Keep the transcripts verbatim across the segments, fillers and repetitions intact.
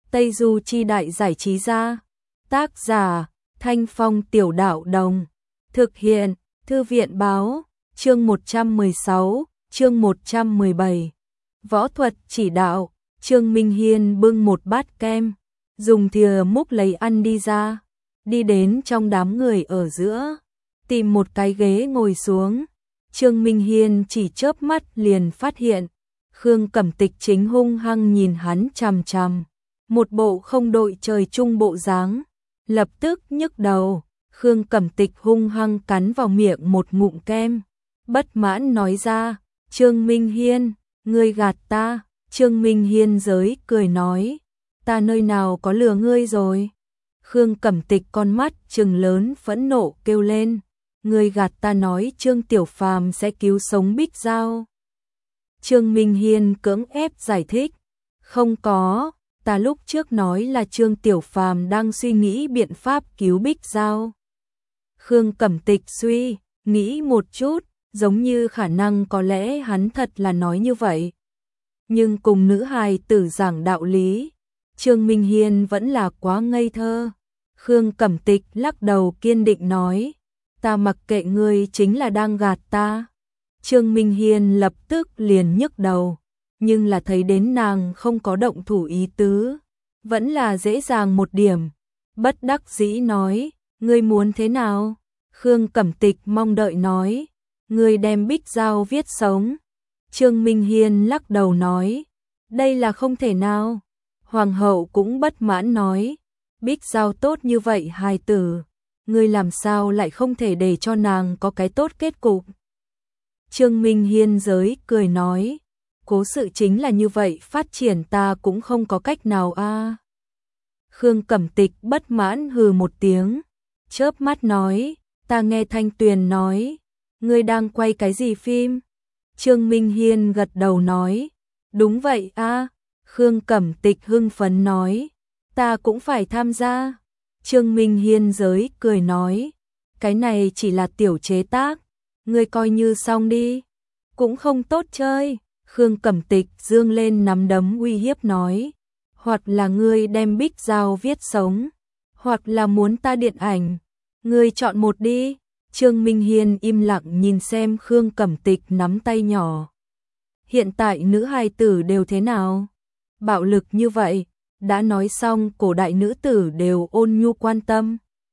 Tây Du Chi Đại Giải Trí Gia. Tác giả Thanh Phong Tiểu Đạo Đồng. Thực hiện Thư viện Báo. Chương một trăm mười sáu, chương một trăm mười bảy. Võ thuật chỉ đạo. Trương Minh Hiên bưng một bát kem, dùng thìa múc lấy ăn đi ra, đi đến trong đám người ở giữa, tìm một cái ghế ngồi xuống. Trương Minh Hiên chỉ chớp mắt liền phát hiện, Khương Cẩm Tịch chính hung hăng nhìn hắn chằm chằm, một bộ không đội trời chung bộ dáng, lập tức nhức đầu. Khương Cẩm Tịch hung hăng cắn vào miệng một ngụm kem, bất mãn nói ra, Trương Minh Hiên, ngươi gạt ta. Trương Minh Hiên giới cười nói, ta nơi nào có lừa ngươi rồi. Khương Cẩm Tịch con mắt trừng lớn phẫn nộ kêu lên, ngươi gạt ta nói Trương Tiểu Phàm sẽ cứu sống Bích Giao. Trương Minh Hiên cưỡng ép giải thích, không có, ta lúc trước nói là Trương Tiểu Phàm đang suy nghĩ biện pháp cứu Bích Giao. Khương Cẩm Tịch suy nghĩ một chút, giống như khả năng có lẽ hắn thật là nói như vậy. Nhưng cùng nữ hài tử giảng đạo lý, Trương Minh Hiên vẫn là quá ngây thơ. Khương Cẩm Tịch lắc đầu kiên định nói, ta mặc kệ ngươi chính là đang gạt ta. Trương Minh Hiên lập tức liền nhức đầu, nhưng là thấy đến nàng không có động thủ ý tứ, vẫn là dễ dàng một điểm. Bất đắc dĩ nói, ngươi muốn thế nào? Khương Cẩm Tịch mong đợi nói, ngươi đem Bích Giao viết sống. Trương Minh Hiên lắc đầu nói, đây là không thể nào. Hoàng hậu cũng bất mãn nói, Bích Giao tốt như vậy hài tử, ngươi làm sao lại không thể để cho nàng có cái tốt kết cục. Trương Minh Hiên giới cười nói, cố sự chính là như vậy phát triển, ta cũng không có cách nào a. À. Khương Cẩm Tịch bất mãn hừ một tiếng, chớp mắt nói, ta nghe Thanh Tuyền nói, ngươi đang quay cái gì phim? Trương Minh Hiên gật đầu nói, đúng vậy a. À. Khương Cẩm Tịch hưng phấn nói, ta cũng phải tham gia. Trương Minh Hiên giới cười nói, cái này chỉ là tiểu chế tác, ngươi coi như xong đi, cũng không tốt chơi. Khương Cẩm Tịch dương lên nắm đấm uy hiếp nói, hoặc là ngươi đem Bích Giao viết sống, hoặc là muốn ta điện ảnh, ngươi chọn một đi. Trương Minh Hiên im lặng nhìn xem Khương Cẩm Tịch nắm tay nhỏ. Hiện tại nữ hài tử đều thế nào? Bạo lực như vậy, đã nói xong cổ đại nữ tử đều ôn nhu quan tâm,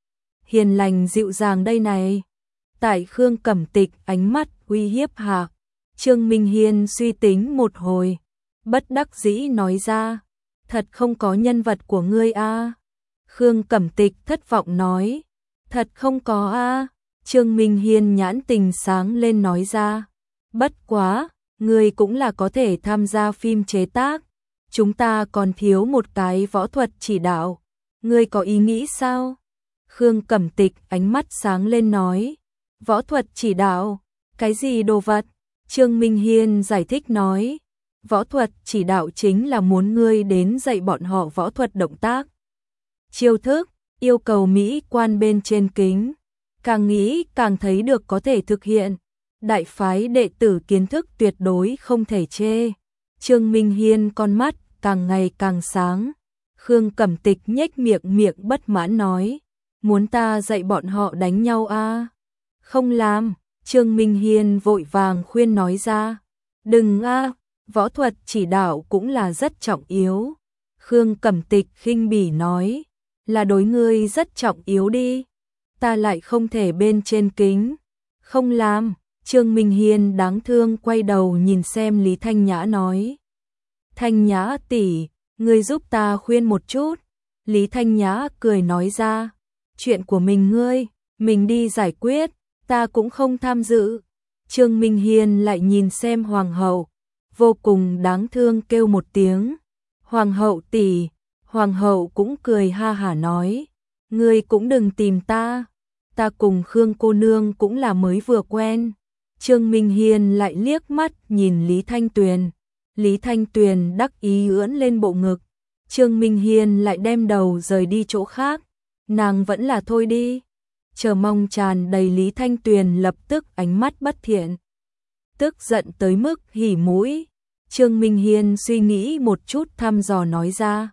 hiền lành dịu dàng đây này. Tại Khương Cẩm Tịch ánh mắt uy hiếp hạ, Trương Minh Hiên suy tính một hồi, bất đắc dĩ nói ra, thật không có nhân vật của ngươi a. À. Khương Cẩm Tịch thất vọng nói, thật không có a. À. Trương Minh Hiên nhãn tình sáng lên nói ra, bất quá, ngươi cũng là có thể tham gia phim chế tác, chúng ta còn thiếu một cái võ thuật chỉ đạo, ngươi có ý nghĩ sao? Khương Cẩm Tịch ánh mắt sáng lên nói, võ thuật chỉ đạo, cái gì đồ vật? Trương Minh Hiên giải thích nói, võ thuật chỉ đạo chính là muốn ngươi đến dạy bọn họ võ thuật động tác, chiêu thức, yêu cầu mỹ quan bên trên kính. Càng nghĩ càng thấy được có thể thực hiện, đại phái đệ tử kiến thức tuyệt đối không thể chê. Trương Minh Hiên con mắt càng ngày càng sáng. Khương Cẩm Tịch nhếch miệng miệng bất mãn nói, muốn ta dạy bọn họ đánh nhau a? À? Không làm. Trương Minh Hiên vội vàng khuyên nói ra, đừng a, à, võ thuật chỉ đạo cũng là rất trọng yếu. Khương Cẩm Tịch khinh bỉ nói, là đối ngươi rất trọng yếu đi, ta lại không thể bên trên kính. Không làm. Trương Minh Hiên đáng thương quay đầu nhìn xem Lý Thanh Nhã nói, Thanh Nhã tỷ, ngươi giúp ta khuyên một chút. Lý Thanh Nhã cười nói ra, chuyện của mình ngươi, mình đi giải quyết, ta cũng không tham dự. Trương Minh Hiên lại nhìn xem Hoàng hậu, vô cùng đáng thương kêu một tiếng, Hoàng hậu tỷ. Hoàng hậu cũng cười ha hả nói, ngươi cũng đừng tìm ta, ta cùng Khương cô nương cũng là mới vừa quen. Trương Minh Hiên lại liếc mắt nhìn Lý Thanh Tuyền, Lý Thanh Tuyền đắc ý ưỡn lên bộ ngực. Trương Minh Hiên lại đem đầu rời đi chỗ khác, nàng vẫn là thôi đi. Chờ mong tràn đầy Lý Thanh Tuyền lập tức ánh mắt bất thiện, tức giận tới mức hỉ mũi. Trương Minh Hiên suy nghĩ một chút thăm dò nói ra,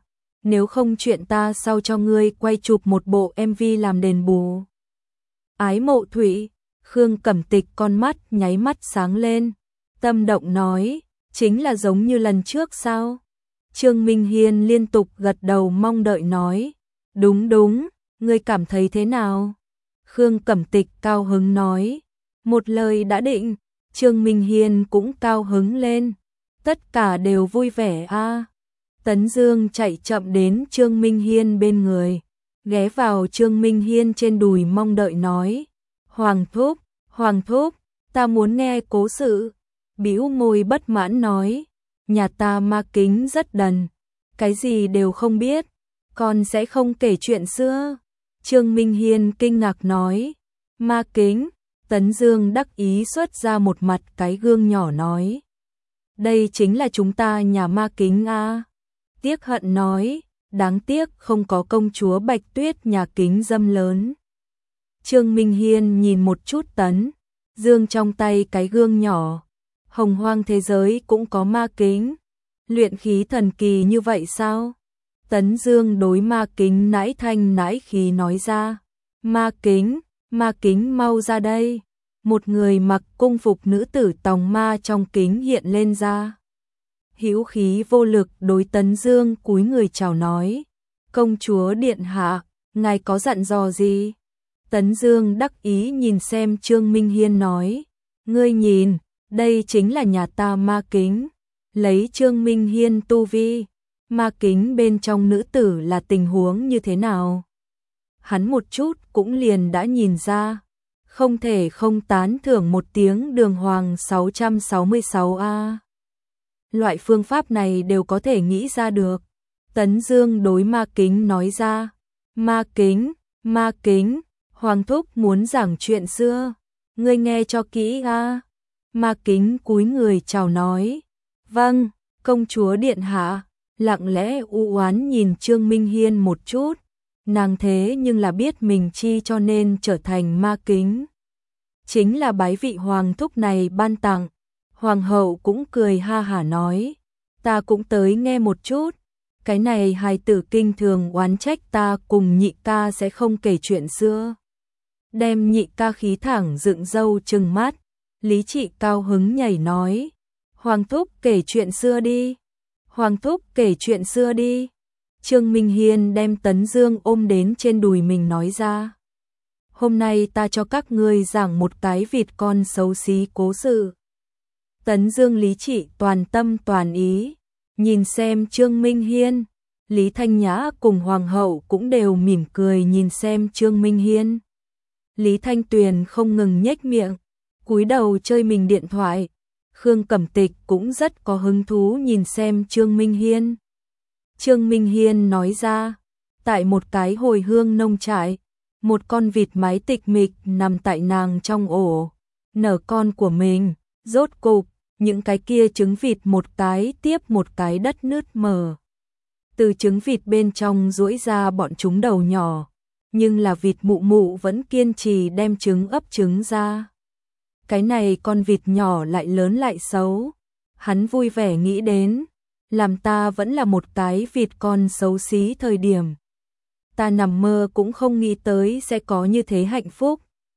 nếu không chuyện ta sau cho ngươi quay chụp một bộ em vê làm đền bù. Ái Mộ Thủy, Khương Cẩm Tịch con mắt nháy mắt sáng lên, tâm động nói, chính là giống như lần trước sao? Trương Minh Hiên liên tục gật đầu mong đợi nói, đúng đúng, ngươi cảm thấy thế nào? Khương Cẩm Tịch cao hứng nói, một lời đã định. Trương Minh Hiên cũng cao hứng lên, tất cả đều vui vẻ a. À. Tấn Dương chạy chậm đến Trương Minh Hiên bên người, ghé vào Trương Minh Hiên trên đùi mong đợi nói, Hoàng thúc, Hoàng thúc, ta muốn nghe cố sự. Bĩu môi bất mãn nói, nhà ta ma kính rất đần, cái gì đều không biết, con sẽ không kể chuyện xưa. Trương Minh Hiên kinh ngạc nói, ma kính. Tấn Dương đắc ý xuất ra một mặt cái gương nhỏ nói, đây chính là chúng ta nhà ma kính a. À. Tiếc hận nói, đáng tiếc không có công chúa Bạch Tuyết nhà kính dâm lớn. Trương Minh Hiên nhìn một chút Tấn Dương trong tay cái gương nhỏ, hồng hoang thế giới cũng có ma kính, luyện khí thần kỳ như vậy sao? Tấn Dương đối ma kính nãi thanh nãi khí nói ra, ma kính, ma kính mau ra đây. Một người mặc cung phục nữ tử tòng ma trong kính hiện lên ra. Hữu khí vô lực đối Tấn Dương cúi người chào nói, công chúa điện hạ, ngài có dặn dò gì? Tấn Dương đắc ý nhìn xem Trương Minh Hiên nói, ngươi nhìn, đây chính là nhà ta ma kính. Lấy Trương Minh Hiên tu vi, ma kính bên trong nữ tử là tình huống như thế nào? Hắn một chút cũng liền đã nhìn ra, không thể không tán thưởng một tiếng đường hoàng sáu trăm sáu mươi sáu a. Loại phương pháp này đều có thể nghĩ ra được. Tấn Dương đối ma kính nói ra, ma kính, ma kính, Hoàng thúc muốn giảng chuyện xưa, ngươi nghe cho kỹ a. Ma kính cúi người chào nói, vâng, công chúa điện hạ. Lặng lẽ u oán nhìn Trương Minh Hiên một chút, nàng thế nhưng là biết mình chi cho nên trở thành ma kính. Chính là bái vị hoàng thúc này ban tặng. Hoàng hậu cũng cười ha hả nói, ta cũng tới nghe một chút, cái này hài tử kinh thường oán trách ta cùng nhị ca sẽ không kể chuyện xưa. Đem nhị ca khí thẳng dựng râu trừng mắt, Lý Trị cao hứng nhảy nói, Hoàng thúc kể chuyện xưa đi, Hoàng thúc kể chuyện xưa đi. Trương Minh Hiên đem Tấn Dương ôm đến trên đùi mình nói ra, hôm nay ta cho các ngươi giảng một cái vịt con xấu xí cố sự. Tấn Dương Lý Trị toàn tâm toàn ý, nhìn xem Trương Minh Hiên, Lý Thanh Nhã cùng Hoàng hậu cũng đều mỉm cười nhìn xem Trương Minh Hiên. Lý Thanh Tuyền không ngừng nhếch miệng, cúi đầu chơi mình điện thoại. Khương Cẩm Tịch cũng rất có hứng thú nhìn xem Trương Minh Hiên. Trương Minh Hiên nói ra, tại một cái hồi hương nông trại, một con vịt mái tịch mịch nằm tại nàng trong ổ, nở con của mình, rốt cục, những cái kia trứng vịt một cái tiếp một cái đất nứt mở. Từ trứng vịt bên trong duỗi ra bọn chúng đầu nhỏ, nhưng là vịt mụ mụ vẫn kiên trì đem trứng ấp trứng ra. Cái này con vịt nhỏ lại lớn lại xấu. Hắn vui vẻ nghĩ đến, làm ta vẫn là một cái vịt con xấu xí thời điểm. Ta nằm mơ cũng không nghĩ tới sẽ có như thế hạnh phúc.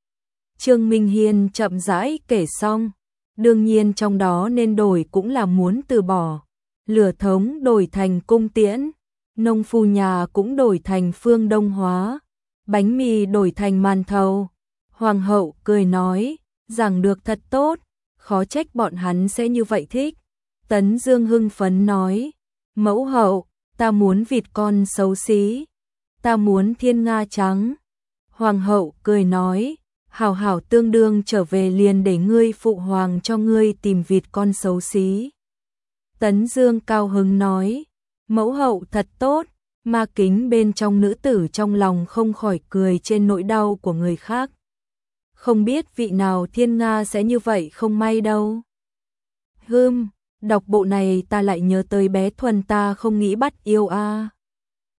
Trương Minh Hiên chậm rãi kể xong, đương nhiên trong đó nên đổi cũng là muốn từ bỏ. Lửa thống đổi thành cung tiễn, nông phu nhà cũng đổi thành phương đông hóa, bánh mì đổi thành màn thầu. Hoàng hậu cười nói, giảng được thật tốt, khó trách bọn hắn sẽ như vậy thích. Tấn Dương hưng phấn nói, mẫu hậu, ta muốn vịt con xấu xí, ta muốn thiên nga trắng. Hoàng hậu cười nói, hảo hảo tương đương trở về liền để ngươi phụ hoàng cho ngươi tìm vịt con xấu xí. Tấn Dương cao hứng nói, mẫu hậu thật tốt. Ma kính bên trong nữ tử trong lòng không khỏi cười trên nỗi đau của người khác. Không biết vị nào thiên nga sẽ như vậy không may đâu. Hừm, đọc bộ này ta lại nhớ tới bé Thuần ta không nghĩ bắt yêu a. À.